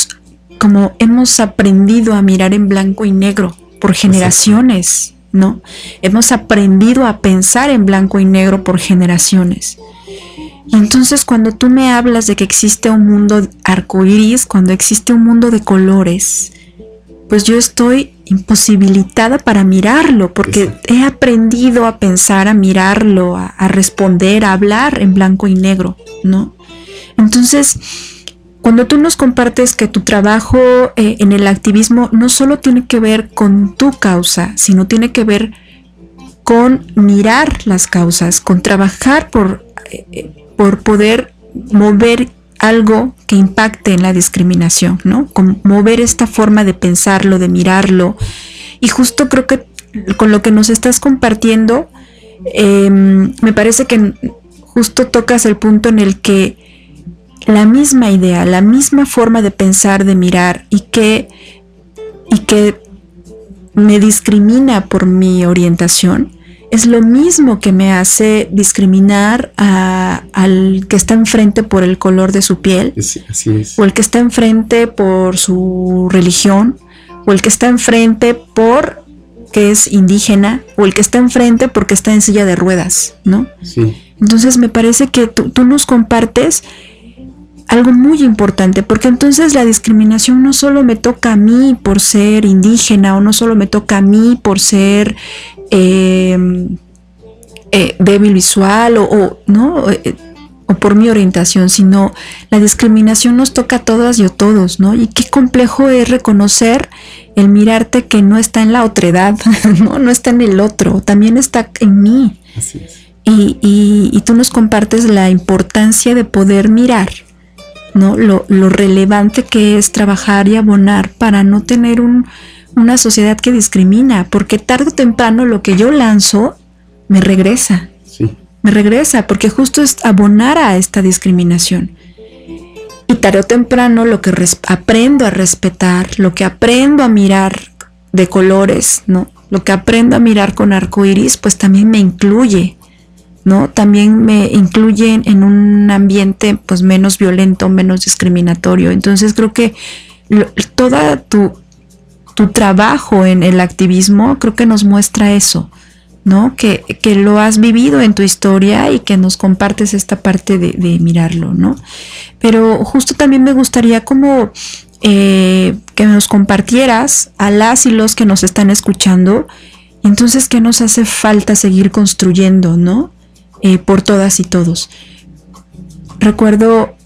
hemos aprendido a mirar en blanco y negro por generaciones, ¿no? Hemos aprendido a pensar en blanco y negro por generaciones. Y entonces cuando tú me hablas de que existe un mundo arcoíris, cuando existe un mundo de colores, pues yo estoy imposibilitada para mirarlo, porque he aprendido a pensar, a mirarlo, a responder, a hablar en blanco y negro, ¿no? Entonces, cuando tú nos compartes que tu trabajo en el activismo no solo tiene que ver con tu causa, sino tiene que ver con mirar las causas, con trabajar por poder mover algo que impacte en la discriminación, ¿no? Con mover esta forma de pensarlo, de mirarlo. Y justo creo que con lo que nos estás compartiendo, me parece que justo tocas el punto en el que la misma idea, la misma forma de pensar, de mirar, y que me discrimina por mi orientación, es lo mismo que me hace discriminar al que está enfrente por el color de su piel, así es. O el que está enfrente por su religión, o el que está enfrente por que es indígena, o el que está enfrente porque está en silla de ruedas, ¿no? Sí. Entonces me parece que tú nos compartes algo muy importante, porque entonces la discriminación no solo me toca a mí por ser indígena, o no solo me toca a mí por ser débil visual, ¿no? O por mi orientación, sino la discriminación nos toca a todas y a todos, ¿no? Y qué complejo es reconocer el mirarte que no está en la otredad, no está en el otro, también está en mí. Así es. Y tú nos compartes la importancia de poder mirar, ¿no? Lo relevante que es trabajar y abonar para no tener una sociedad que discrimina, porque tarde o temprano lo que yo lanzo me regresa. Sí. Me regresa, porque justo es abonar a esta discriminación. Y tarde o temprano lo que aprendo a respetar, lo que aprendo a mirar de colores, ¿no? Lo que aprendo a mirar con arcoíris, pues también me incluye, ¿no? También me incluye en un ambiente pues menos violento, menos discriminatorio. Entonces creo que toda tu trabajo en el activismo creo que nos muestra eso, ¿no? Que lo has vivido en tu historia y que nos compartes esta parte de mirarlo, ¿no? Pero justo también me gustaría como que nos compartieras a las y los que nos están escuchando, entonces qué nos hace falta seguir construyendo, ¿no? Por todas y todos. Recuerdo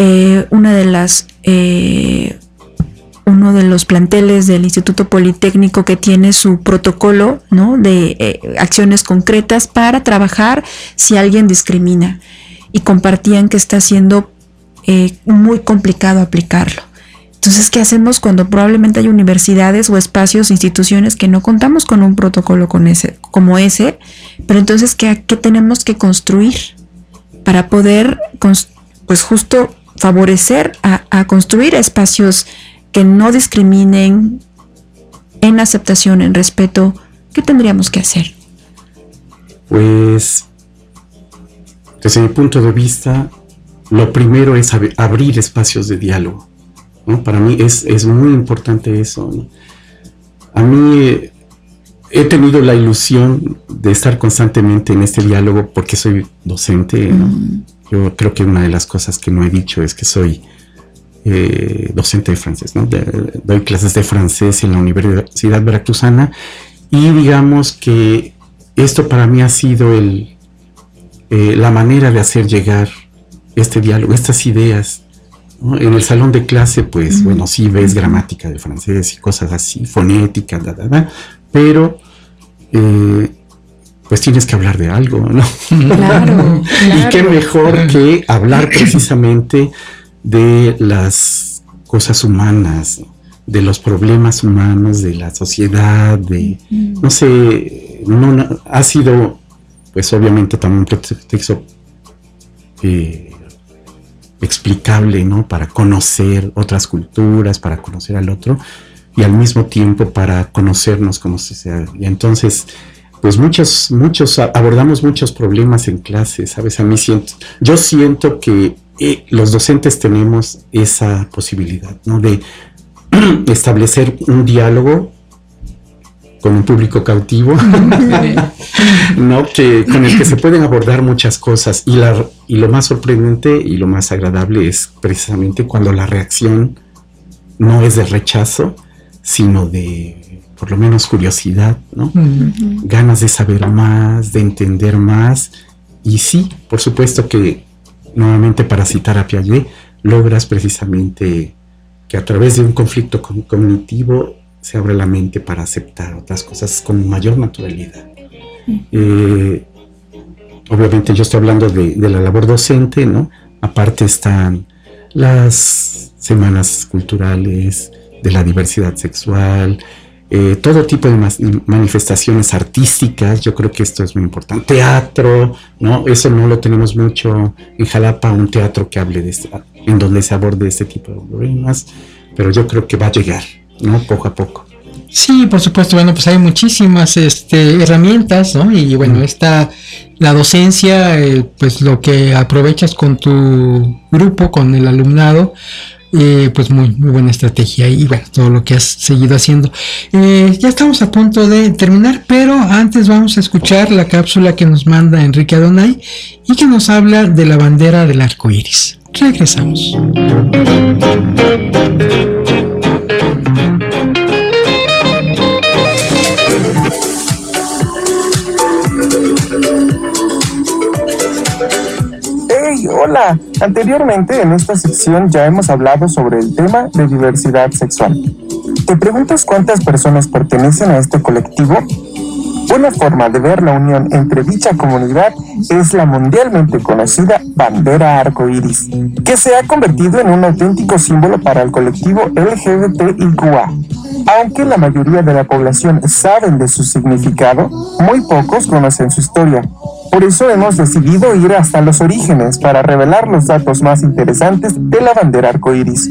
uno de los planteles del Instituto Politécnico que tiene su protocolo, ¿no? De acciones concretas para trabajar si alguien discrimina. y compartían que está siendo muy complicado aplicarlo. Entonces, ¿qué hacemos cuando probablemente hay universidades o espacios, instituciones que no contamos con un protocolo como ese? Pero entonces, ¿qué tenemos que construir para poder, pues justo favorecer a construir espacios que no discriminen, en aceptación, en respeto? ¿Qué tendríamos que hacer? Pues, desde mi punto de vista, lo primero es abrir espacios de diálogo, ¿no? Para mí es muy importante eso, ¿no? A mí he tenido la ilusión de estar constantemente en este diálogo porque soy docente, ¿no? Yo creo que una de las cosas que no he dicho es que soy docente de francés, ¿no? Doy clases de francés en la Universidad Veracruzana, y digamos que esto para mí ha sido la manera de hacer llegar este diálogo, estas ideas, ¿no? En el salón de clase, pues, bueno, sí ves gramática de francés y cosas así, fonética, pero pues tienes que hablar de algo, ¿no? Claro. Y qué mejor que hablar precisamente de las cosas humanas, de los problemas humanos, de la sociedad, no sé, ha sido, pues obviamente también un pretexto explicable, ¿no? Para conocer otras culturas, para conocer al otro, y al mismo tiempo para conocernos como sociedad. Y entonces, pues muchos abordamos muchos problemas en clase, ¿sabes? Yo siento que los docentes tenemos esa posibilidad, ¿no? De establecer un diálogo con un público cautivo, ¿no? Con el que se pueden abordar muchas cosas, y lo más sorprendente y lo más agradable es precisamente cuando la reacción no es de rechazo, sino de, por lo menos, curiosidad, ¿no? Ganas de saber más, de entender más. Y sí, por supuesto que, nuevamente para citar a Piaget, logras precisamente que a través de un conflicto cognitivo se abre la mente para aceptar otras cosas con mayor naturalidad. Obviamente yo estoy hablando de la labor docente, ¿no? Aparte están las semanas culturales de la diversidad sexual, todo tipo de manifestaciones artísticas. Yo creo que esto es muy importante. Teatro, ¿no? Eso no lo tenemos mucho en Jalapa, un teatro que hable en donde se aborde este tipo de problemas, pero yo creo que va a llegar, ¿no? Poco a poco. Sí, por supuesto. Bueno, pues hay muchísimas herramientas, ¿no? Y bueno, está la docencia, pues lo que aprovechas con tu grupo, con el alumnado, pues muy buena estrategia, y bueno, todo lo que has seguido haciendo. Ya estamos a punto de terminar, pero antes vamos a escuchar la cápsula que nos manda Enrique Adonay y que nos habla de la bandera del arco iris. Regresamos. ¡Hey! ¡Hola! Anteriormente en esta sección ya hemos hablado sobre el tema de diversidad sexual. ¿Te preguntas cuántas personas pertenecen a este colectivo? Una forma de ver la unión entre dicha comunidad es la mundialmente conocida bandera arcoíris, que se ha convertido en un auténtico símbolo para el colectivo LGBTIQA. Aunque la mayoría de la población saben de su significado, muy pocos conocen su historia. Por eso hemos decidido ir hasta los orígenes para revelar los datos más interesantes de la bandera arcoíris.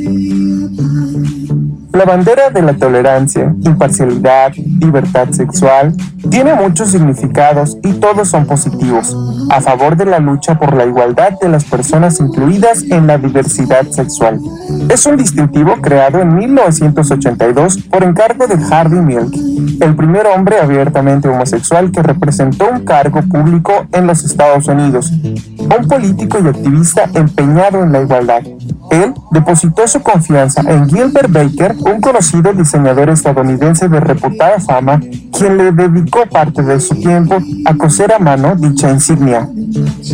La bandera de la tolerancia, imparcialidad, libertad sexual, tiene muchos significados y todos son positivos, a favor de la lucha por la igualdad de las personas incluidas en la diversidad sexual. Es un distintivo creado en 1982 por encargo de Harvey Milk, el primer hombre abiertamente homosexual que representó un cargo público en los Estados Unidos, un político y activista empeñado en la igualdad. Él depositó su confianza en Gilbert Baker, un conocido diseñador estadounidense de reputada fama, quien le dedicó parte de su tiempo a coser a mano dicha insignia.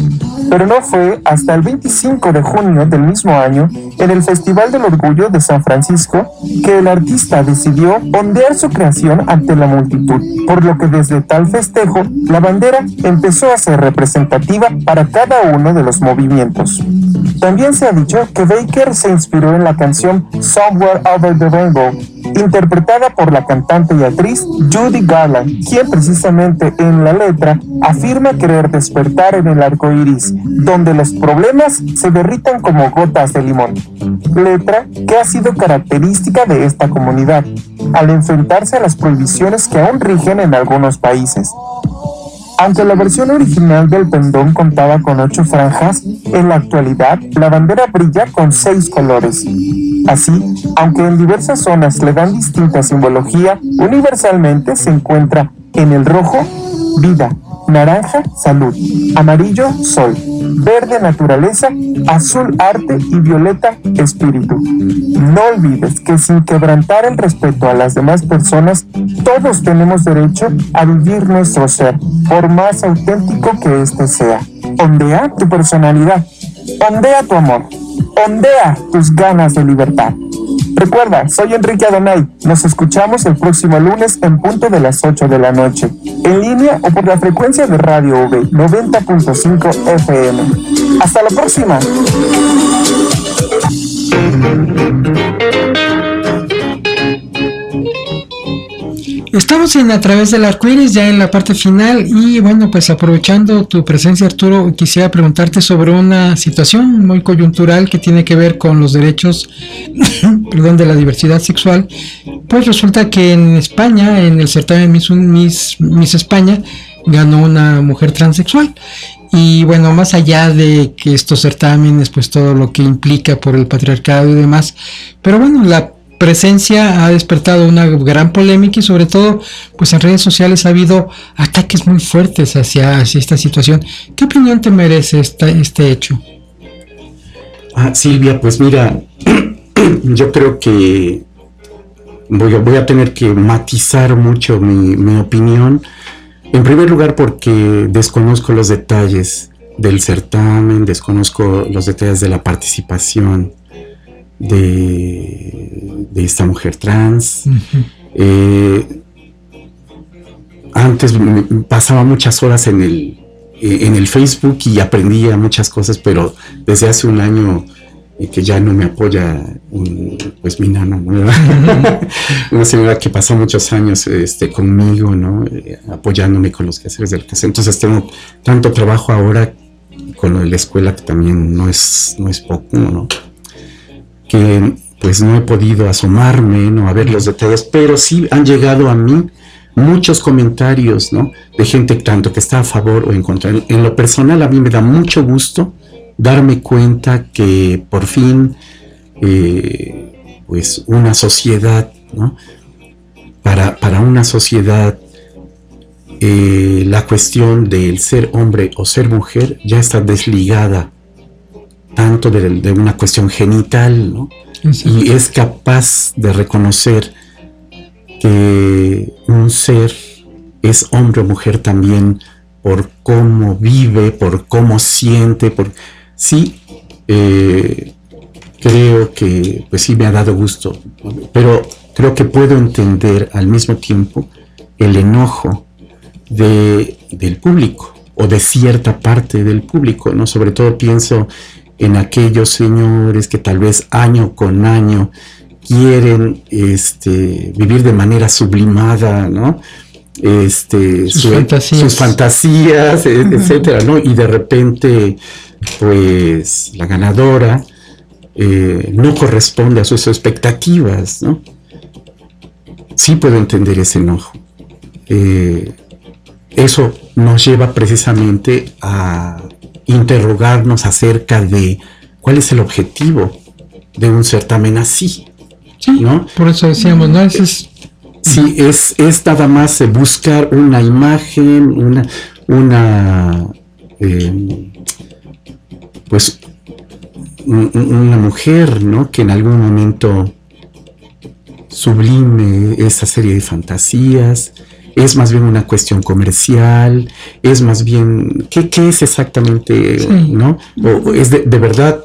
Pero no fue hasta el 25 de junio del mismo año, en el Festival del Orgullo de San Francisco, que el artista decidió ondear su creación ante la multitud, por lo que desde tal festejo, la bandera empezó a ser representativa para cada uno de los movimientos. También se ha dicho que Baker se inspiró en la canción Somewhere Over the Rainbow, interpretada por la cantante y actriz Judy Garland, quien precisamente en la letra afirma querer despertar en el arco iris, donde los problemas se derritan como gotas de limón. Letra que ha sido característica de esta comunidad, al enfrentarse a las prohibiciones que aún rigen en algunos países. Aunque la versión original del pendón contaba con 8 franjas, en la actualidad la bandera brilla con 6 colores. Así, aunque en diversas zonas le dan distinta simbología, universalmente se encuentra en el rojo, vida, naranja, salud, amarillo, sol, verde, naturaleza, azul, arte y violeta, espíritu. No olvides que sin quebrantar el respeto a las demás personas, todos tenemos derecho a vivir nuestro ser, por más auténtico que éste sea. Ondea tu personalidad, ondea tu amor, ondea tus ganas de libertad. Recuerda, soy Enrique Adonay. Nos escuchamos el próximo lunes en punto de las 8 de la noche, en línea o por la frecuencia de Radio V 90.5 FM. ¡Hasta la próxima! Estamos en A Través del Arcoíris, ya en la parte final, y bueno, pues aprovechando tu presencia, Arturo, quisiera preguntarte sobre una situación muy coyuntural que tiene que ver con los derechos de la diversidad sexual. Pues resulta que en España, en el certamen Miss España, ganó una mujer transexual. Y bueno, más allá de que estos certámenes, pues todo lo que implica por el patriarcado y demás, pero bueno, la presencia ha despertado una gran polémica y sobre todo pues en redes sociales ha habido ataques muy fuertes hacia esta situación. ¿Qué opinión te merece este hecho? Silvia, pues mira, yo creo que voy a tener que matizar mucho mi opinión. En primer lugar porque desconozco los detalles del certamen, desconozco los detalles de la participación de esta mujer trans. Uh-huh. Antes pasaba muchas horas en el Facebook y aprendía muchas cosas, pero desde hace un año que ya no me apoya pues mi nana, ¿no? Una señora que pasó muchos años conmigo, ¿no? Apoyándome con los quehaceres de la casa. Entonces tengo tanto trabajo ahora con lo de la escuela que también no es poco, ¿no? Que pues no he podido asomarme, ¿no? A ver los detalles, pero sí han llegado a mí muchos comentarios, ¿no? De gente tanto que está a favor o en contra. En lo personal a mí me da mucho gusto darme cuenta que por fin pues una sociedad, ¿no? Para una sociedad la cuestión del ser hombre o ser mujer ya está desligada tanto de una cuestión genital, ¿no? Sí. Y es capaz de reconocer que un ser es hombre o mujer también por cómo vive, por cómo siente, sí, creo que pues sí me ha dado gusto, pero creo que puedo entender al mismo tiempo el enojo del público o de cierta parte del público, ¿no? Sobre todo pienso en aquellos señores que tal vez año con año quieren vivir de manera sublimada, ¿no? Sus fantasías, etcétera, ¿no? Y de repente pues la ganadora no corresponde a sus expectativas, ¿no? Sí puedo entender ese enojo. Eso nos lleva precisamente a interrogarnos acerca de cuál es el objetivo de un certamen así, sí, ¿no? Por eso decíamos, ¿no? Sí, es nada más buscar una imagen, pues una mujer, ¿no? Que en algún momento sublime esa serie de fantasías, ¿Es más bien una cuestión comercial? ¿Es más bien, qué es exactamente, no? ¿O es de verdad,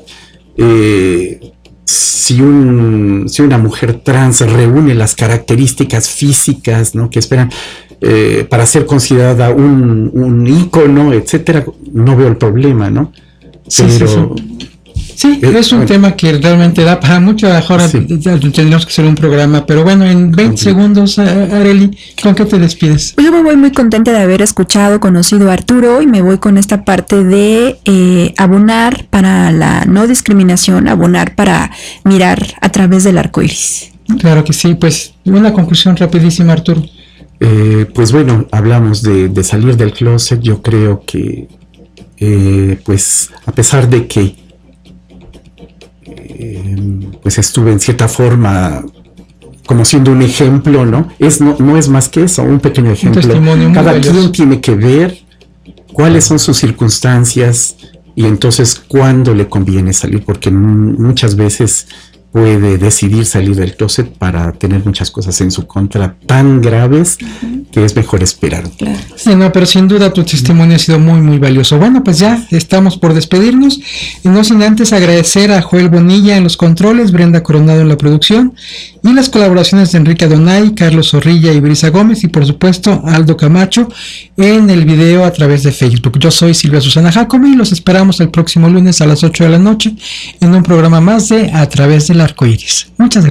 si una mujer trans reúne las características físicas, ¿no?, que esperan para ser considerada un ícono, etcétera, no veo el problema, ¿no? Pero sí, es un tema que realmente da para mucho. Ahora tendríamos que hacer un programa, pero bueno, en 20 segundos, Arely, ¿con qué te despides? Pues yo me voy muy contenta de haber escuchado, conocido a Arturo, y me voy con esta parte de abonar para la no discriminación, abonar para mirar a través del arco iris. Claro que sí. Pues una conclusión rapidísima, Arturo. Pues bueno, hablamos de salir del closet. Yo creo que pues a pesar de que pues estuve en cierta forma como siendo un ejemplo, ¿no? No es más que eso, un pequeño ejemplo. Cada quien tiene que ver cuáles son sus circunstancias y entonces cuándo le conviene salir, porque muchas veces puede decidir salir del closet para tener muchas cosas en su contra tan graves que es mejor esperar. Claro. Sí, no, pero sin duda tu testimonio ha sido muy, muy valioso. Bueno, pues ya estamos por despedirnos, y no sin antes agradecer a Joel Bonilla en los controles, Brenda Coronado en la producción, y las colaboraciones de Enrique Adonay, Carlos Zorrilla y Brisa Gómez, y por supuesto Aldo Camacho en el video a través de Facebook. Yo soy Silvia Susana Jacome y los esperamos el próximo lunes a las 8 de la noche en un programa más de A Través del Arco Iris. Muchas gracias.